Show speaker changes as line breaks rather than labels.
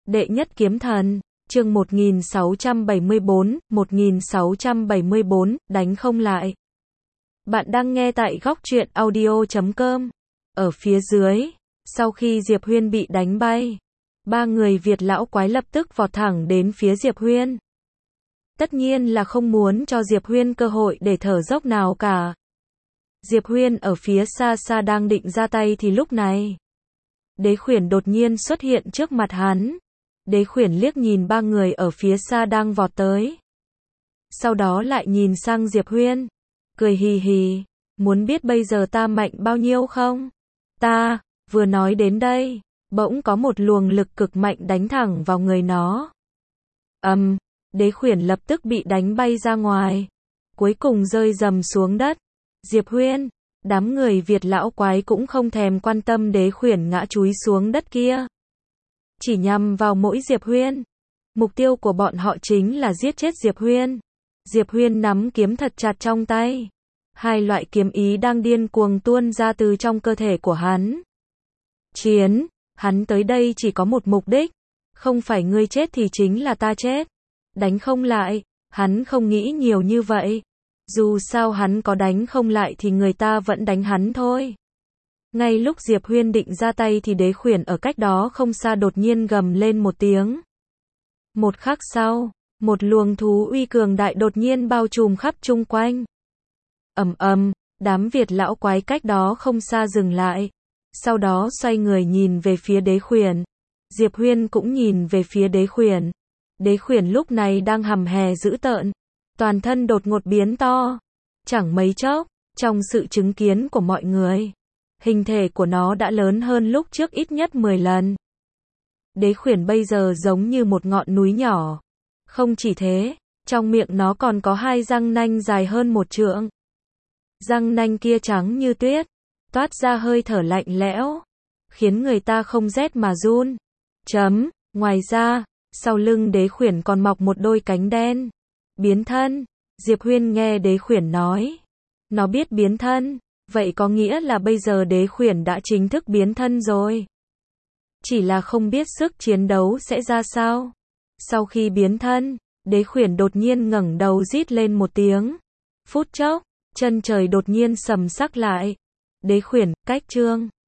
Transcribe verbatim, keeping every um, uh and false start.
Đệ nhất kiếm thần, chương một nghìn sáu trăm bảy mươi bốn, một nghìn sáu trăm bảy mươi bốn, đánh không lại. Bạn đang nghe tại góc truyện audio chấm com. Ở phía dưới, sau khi Diệp Huyên bị đánh bay, ba người Việt lão quái lập tức vọt thẳng đến phía Diệp Huyên. Tất nhiên là không muốn cho Diệp Huyên cơ hội để thở dốc nào cả. Diệp Huyên ở phía xa xa đang định ra tay thì lúc này, Đế Khuyển đột nhiên xuất hiện trước mặt hắn. Đế Khuyển liếc nhìn ba người ở phía xa đang vọt tới. Sau đó lại nhìn sang Diệp Huyên, cười hì hì, muốn biết bây giờ ta mạnh bao nhiêu không? Ta, vừa nói đến đây, bỗng có một luồng lực cực mạnh đánh thẳng vào người nó. Ầm, um, Đế Khuyển lập tức bị đánh bay ra ngoài, cuối cùng rơi rầm xuống đất. Diệp Huyên, đám người Việt lão quái cũng không thèm quan tâm Đế Khuyển ngã chúi xuống đất kia, chỉ nhằm vào mỗi Diệp Huyên. Mục tiêu của bọn họ chính là giết chết Diệp Huyên. Diệp Huyên nắm kiếm thật chặt trong tay. Hai loại kiếm ý đang điên cuồng tuôn ra từ trong cơ thể của hắn. Chiến, hắn tới đây chỉ có một mục đích, không phải ngươi chết thì chính là ta chết. Đánh không lại, hắn không nghĩ nhiều như vậy. Dù sao hắn có đánh không lại thì người ta vẫn đánh hắn thôi. Ngay lúc Diệp Huyên định ra tay thì Đế Khuyển ở cách đó không xa đột nhiên gầm lên một tiếng. Một khắc sau, một luồng thú uy cường đại đột nhiên bao trùm khắp chung quanh. Ầm ầm, đám Việt lão quái cách đó không xa dừng lại. Sau đó xoay người nhìn về phía Đế Khuyển. Diệp Huyên cũng nhìn về phía Đế Khuyển. Đế Khuyển lúc này đang hầm hè dữ tợn, toàn thân đột ngột biến to. Chẳng mấy chốc, trong sự chứng kiến của mọi người, hình thể của nó đã lớn hơn lúc trước ít nhất mười lần. Đế Khuyển bây giờ giống như một ngọn núi nhỏ. Không chỉ thế, trong miệng nó còn có hai răng nanh dài hơn một trượng. Răng nanh kia trắng như tuyết, toát ra hơi thở lạnh lẽo, khiến người ta không rét mà run. Chấm, ngoài ra, sau lưng Đế Khuyển còn mọc một đôi cánh đen. Biến thân, Diệp Huyên nghe Đế Khuyển nói. Nó biết biến thân, vậy có nghĩa là bây giờ Đế Khuyển đã chính thức biến thân rồi. Chỉ là không biết sức chiến đấu sẽ ra sao. Sau khi biến thân, Đế Khuyển đột nhiên ngẩng đầu rít lên một tiếng. Phút chốc, chân trời đột nhiên sầm sắc lại. Đế Khuyển, cách chương.